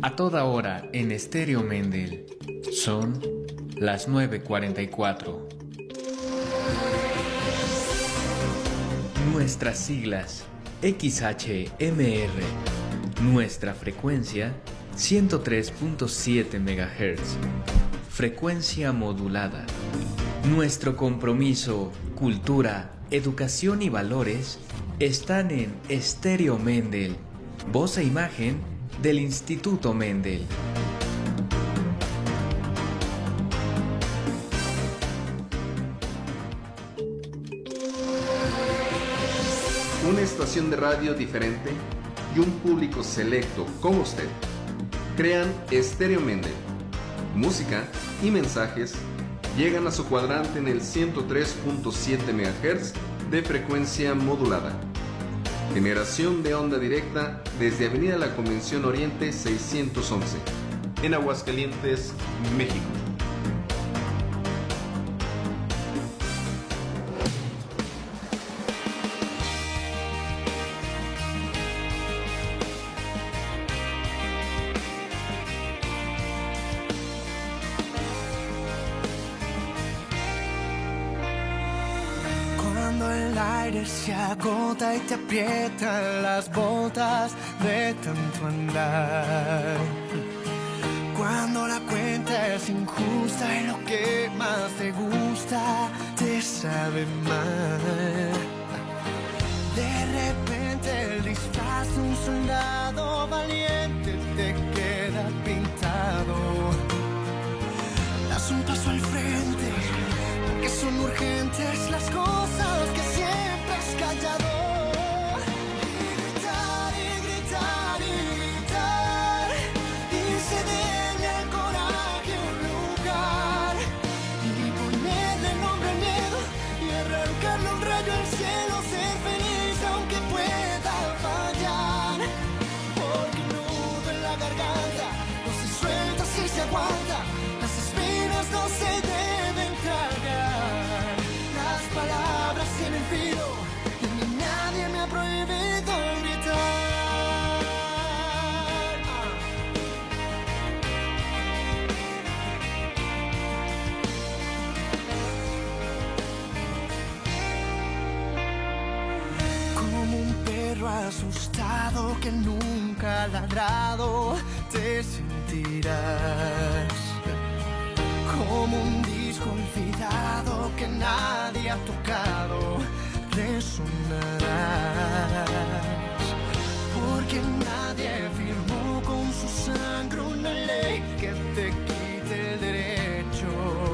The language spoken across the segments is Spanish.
A toda hora en Estéreo Mendel. Son las 9:44. Nuestras siglas XHMR. Nuestra frecuencia 103.7 MHz. Frecuencia modulada. Nuestro compromiso, cultura, educación y valores están en Estéreo Mendel, voz e imagen del Instituto Mendel. Una estación de radio diferente y un público selecto como usted crean Estéreo Mendel. Música y mensajes llegan a su cuadrante en el 103.7 MHz de frecuencia modulada. Generación de onda directa desde Avenida La Convención Oriente 611, en Aguascalientes, México. Se agota y te aprietan las botas de tanto andar. Cuando la cuenta es injusta y lo que más te gusta te sabe mal. De repente el disfraz de un soldado valiente te queda pintado. Das un paso al frente, porque son urgentes las cosas que siempre has callado. Y gritar, y gritar, y gritar, y cederle al coraje un lugar, y ponerle nombre al miedo, y arrancarle un rayo al cielo, ser feliz aunque pueda fallar. Porque el nudo en la garganta no se suelta si se aguanta, las espinas no se deben tragar. Las palabras tienen filo y a mí nadie me ha prohibido gritar. Como un perro asustado que nunca ha ladrado, te sentirás. Como un disco olvidado que nadie ha tocado, resonarás. Porque nadie firmó con su sangre una ley que te quite el derecho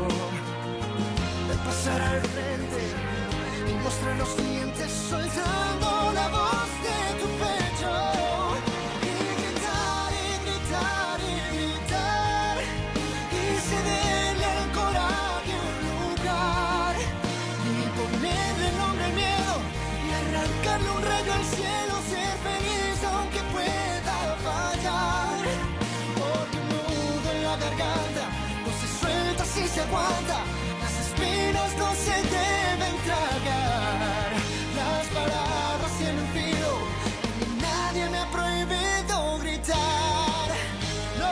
de pasar al frente y mostrar los dientes soltando la voz de tu pecho. Y gritar, y gritar, y gritar, y cederle al coraje un lugar, y ponerle nombre al miedo, y arrancarle un rayo al cielo, ser feliz aunque pueda fallar. Porque un nudo en la garganta no se suelta si se aguanta, las espinas no se deben tragar. Las palabras tienen filo y nadie me ha prohibido gritar. No.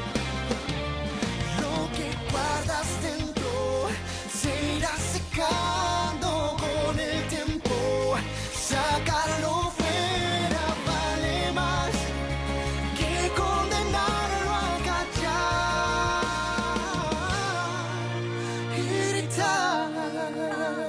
Lo que guardas dentro se irá secando con el tiempo. Sacarlo fuera vale más que condenarlo a callar y gritar.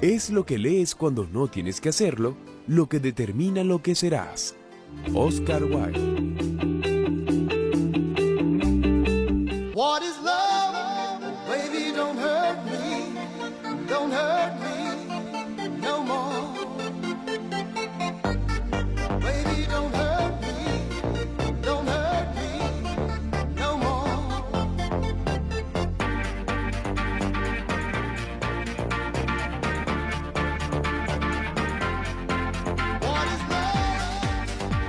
Es lo que lees cuando no tienes que hacerlo, lo que determina lo que serás. Oscar Wilde. What is love? Baby, don't hurt me. Don't hurt me no more. Baby, don't hurt me. Don't hurt me no more. What is love?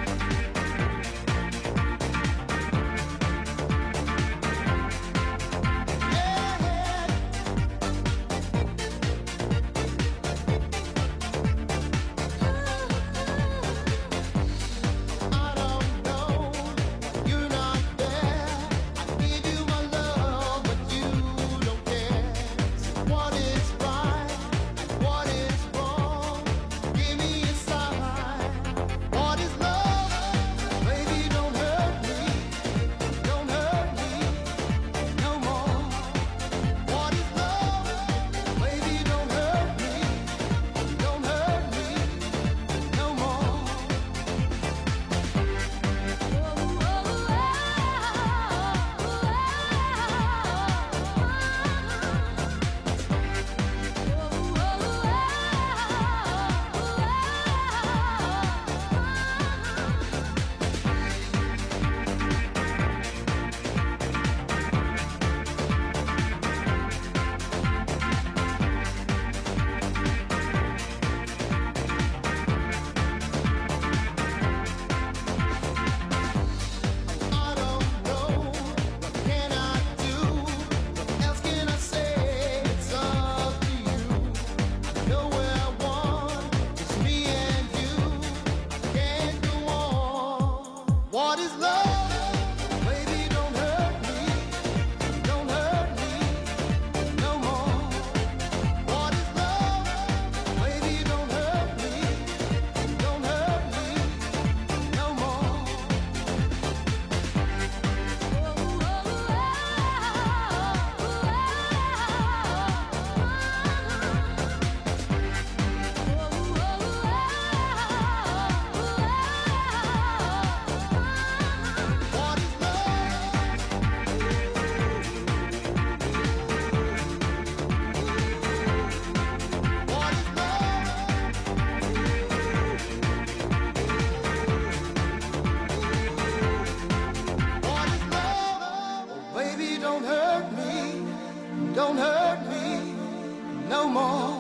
Don't hurt me no more.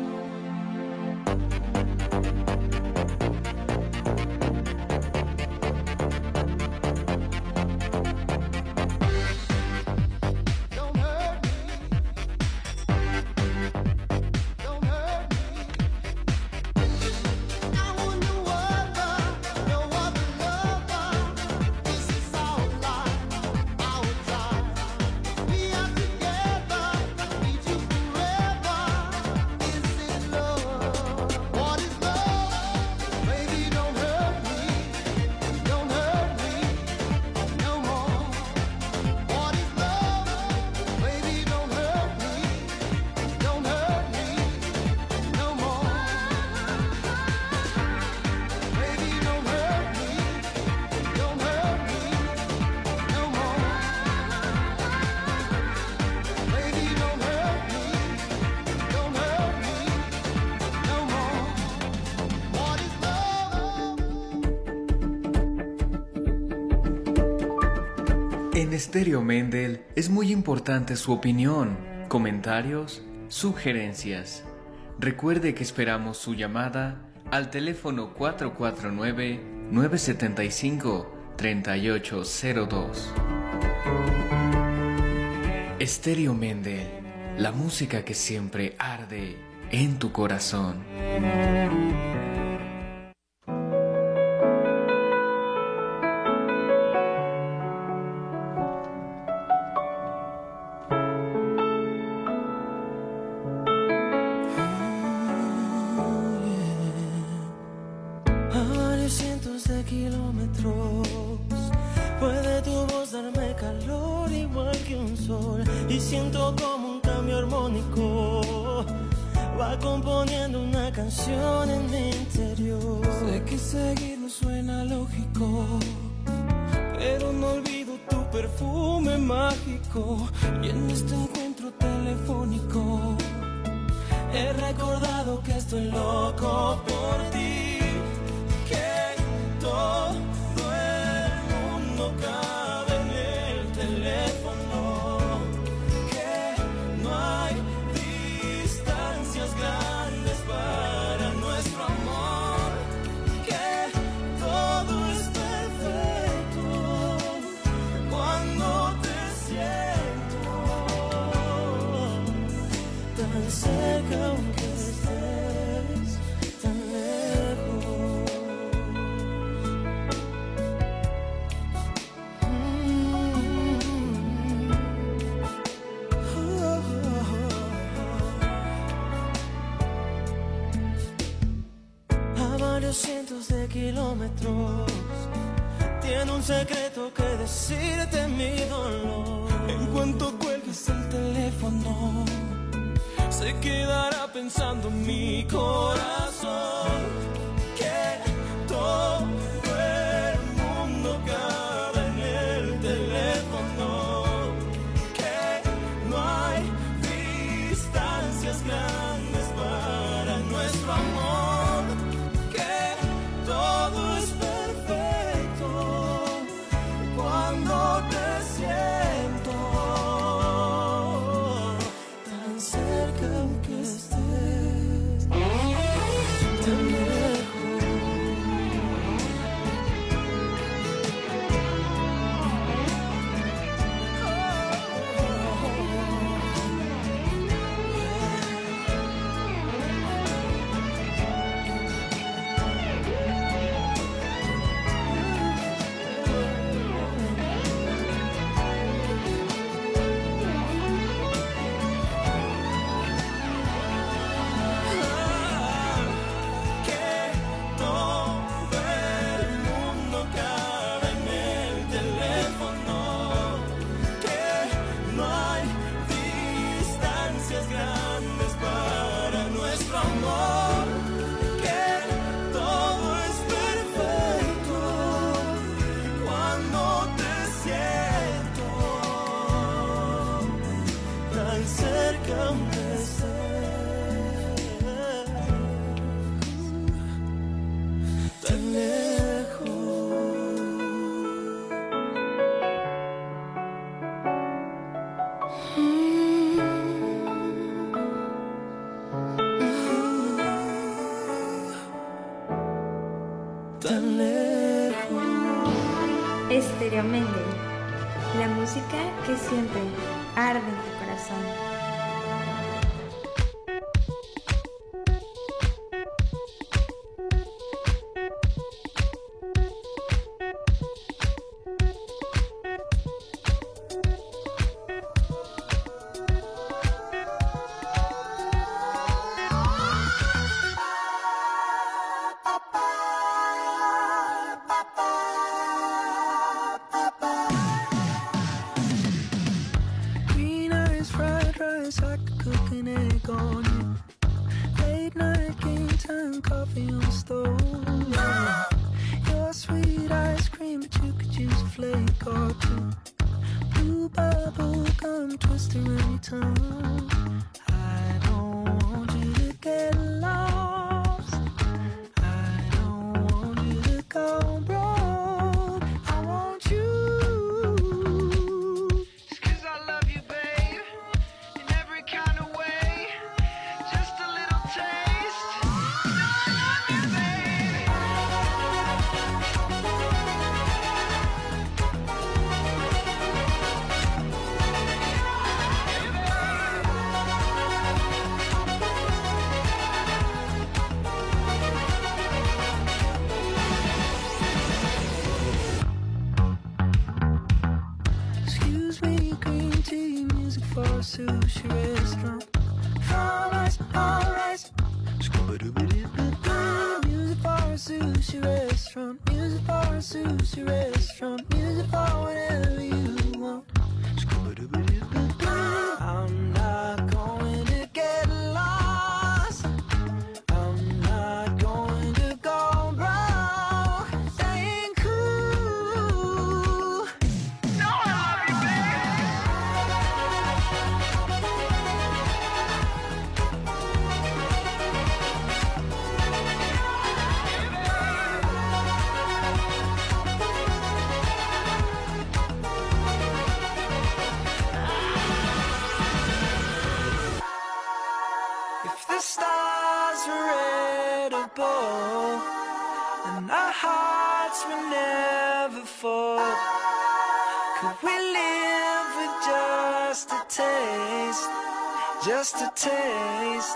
En Estéreo Mendel es muy importante su opinión, comentarios, sugerencias. Recuerde que esperamos su llamada al teléfono 449-975-3802. Estéreo Mendel, la música que siempre arde en tu corazón. va componiendo una canción en mi interior. Sé que seguirlo suena lógico, pero no olvido tu perfume mágico. Y en este encuentro telefónico he recordado que estoy loco por ti, que todo el mundo cabe en el teléfono, que no hay distancias grandes para nuestro amor, que todo es perfecto cuando te siento tan cerca aunque estés tan lejos. A varios cientos de kilómetros tiene un secreto que decirte mi dolor. En cuanto cuelgues el teléfono, se quedará pensando en mi corazón, que todo el mundo cabe en el teléfono, que no hay distancias grandes para nuestro amor, que todo es perfecto cuando te siento tan cerca aunque estés tan lejos. Que todo el mundo cabe en el teléfono, que no hay distancias grandes para nuestro amor, que todo es perfecto cuando te siento tan cerca aunque estés tan lejos. Tan lejos. Estéreo Méndel, la música que siempre arde en tu corazón. Green eyes, fried rice, I could cook an egg on you. Late night game time, coffee on the stove. Yeah. Your sweet ice cream, but you could use a flake or two. Blue bubble gum twist around your tongue. I don't want you to get lost. I don't want you to go broke. I want you. Just 'cause I love you, babe, in every kind of way. Just a little taste. You know I love you, babe. Excuse me, green tea, music for a sushi restaurant. All rice. Music for a sushi restaurant. Music for a sushi restaurant. Music for whatever you want. I'm not going to get lost. unstoppable, and our hearts will never fall. Could we live with just a taste, just a taste?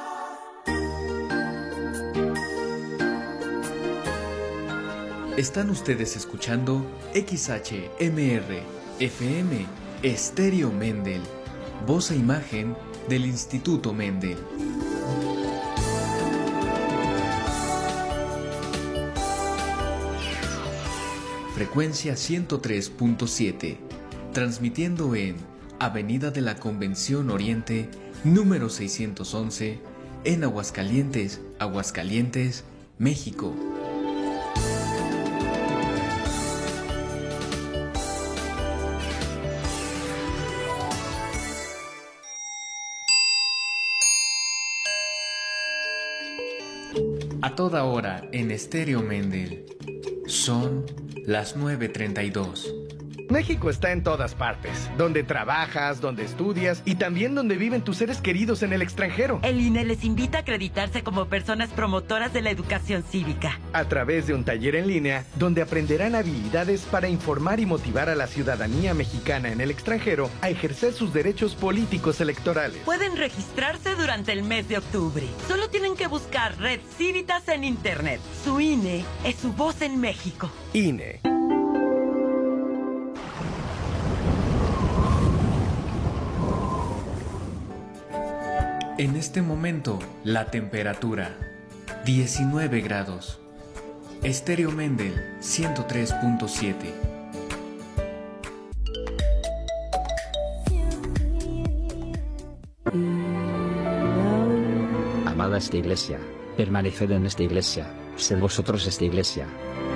Están ustedes escuchando XHMR FM Estéreo Mendel, voz e imagen del Instituto Mendel. Frecuencia 103.7, transmitiendo en Avenida de la Convención Oriente, número 611, en Aguascalientes, Aguascalientes, México. A toda hora en Estéreo Mendel. Son las 9:32. México está en todas partes, donde trabajas, donde estudias y también donde viven tus seres queridos en el extranjero. El INE les invita a acreditarse como personas promotoras de la educación cívica. A través de un taller en línea, donde aprenderán habilidades para informar y motivar a la ciudadanía mexicana en el extranjero a ejercer sus derechos políticos electorales. Pueden registrarse durante el mes de octubre. Solo tienen que buscar Red Civitas en Internet. Su INE es su voz en México. INE. En este momento, la temperatura 19 grados. Estéreo Mendel 103.7. Amada esta iglesia, permaneced en esta iglesia, sed vosotros esta iglesia.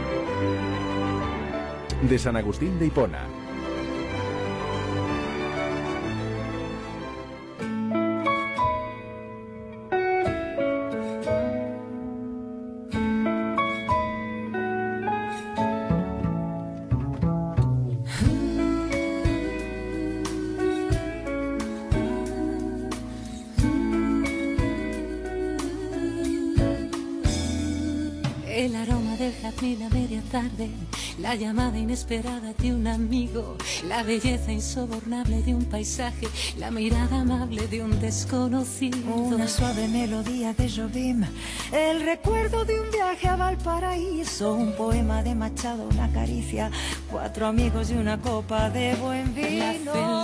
De San Agustín de Hipona. El aroma del jazmín a media tarde, la llamada inesperada de un amigo, la belleza insobornable de un paisaje, la mirada amable de un desconocido. Una suave melodía de Jobim, el recuerdo de un viaje a Valparaíso, un poema de Machado, una caricia, 4 amigos y una copa de buen vino. La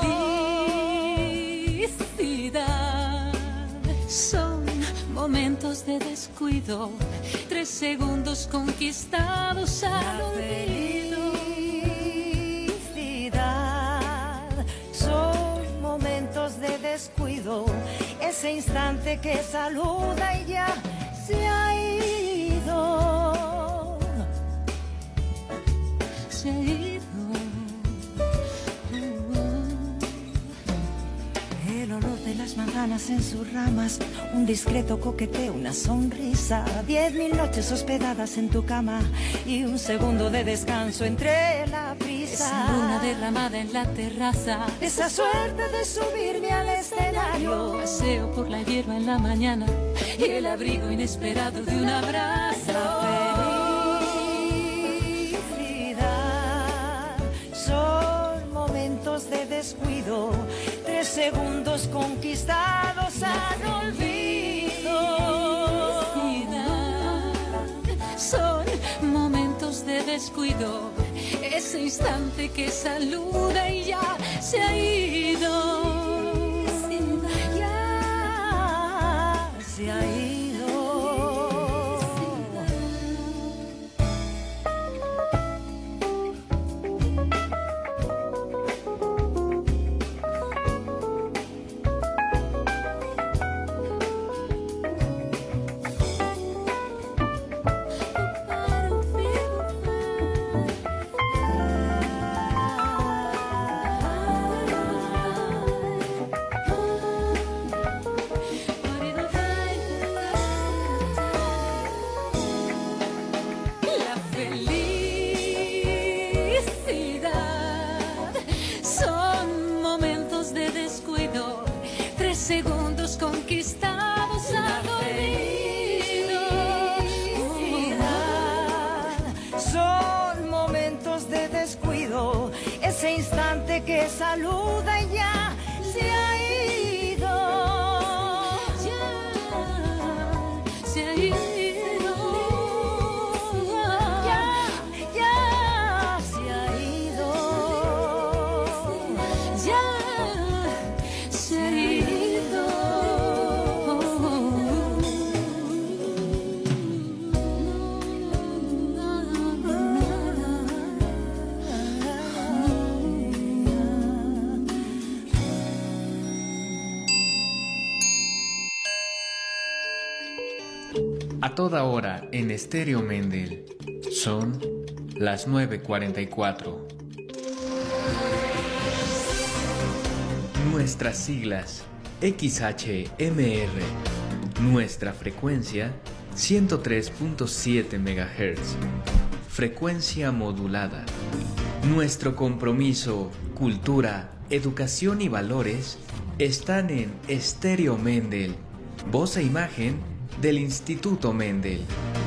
felicidad son momentos de descuido, 3 segundos conquistados al olvido. Felicidad son momentos de descuido, ese instante que saluda y ya se ha ido. Se ha ido. El olor de las manzanas en sus ramas, un discreto coqueteo, una sonrisa, 10.000 noches hospedadas en tu cama y un segundo de descanso entre la prisa. Esa luna derramada en la terraza, esa suerte de subirme al escenario, paseo por la hierba en la mañana y el abrigo inesperado de un abrazo. La felicidad son momentos de descuido, 3 segundos conquistados al olvido. Son momentos de descuido, ese instante que saluda y ya se ha ido. Ya se ha ido. te saluda y ya se ha ido. Ya se ha ido. A toda hora en Estéreo Mendel. Son las 9:44. Nuestras siglas XHMR. Nuestra frecuencia 103.7 MHz. Frecuencia modulada. Nuestro compromiso, cultura, educación y valores están en Estéreo Mendel. Voz e imagen del Instituto Mendel.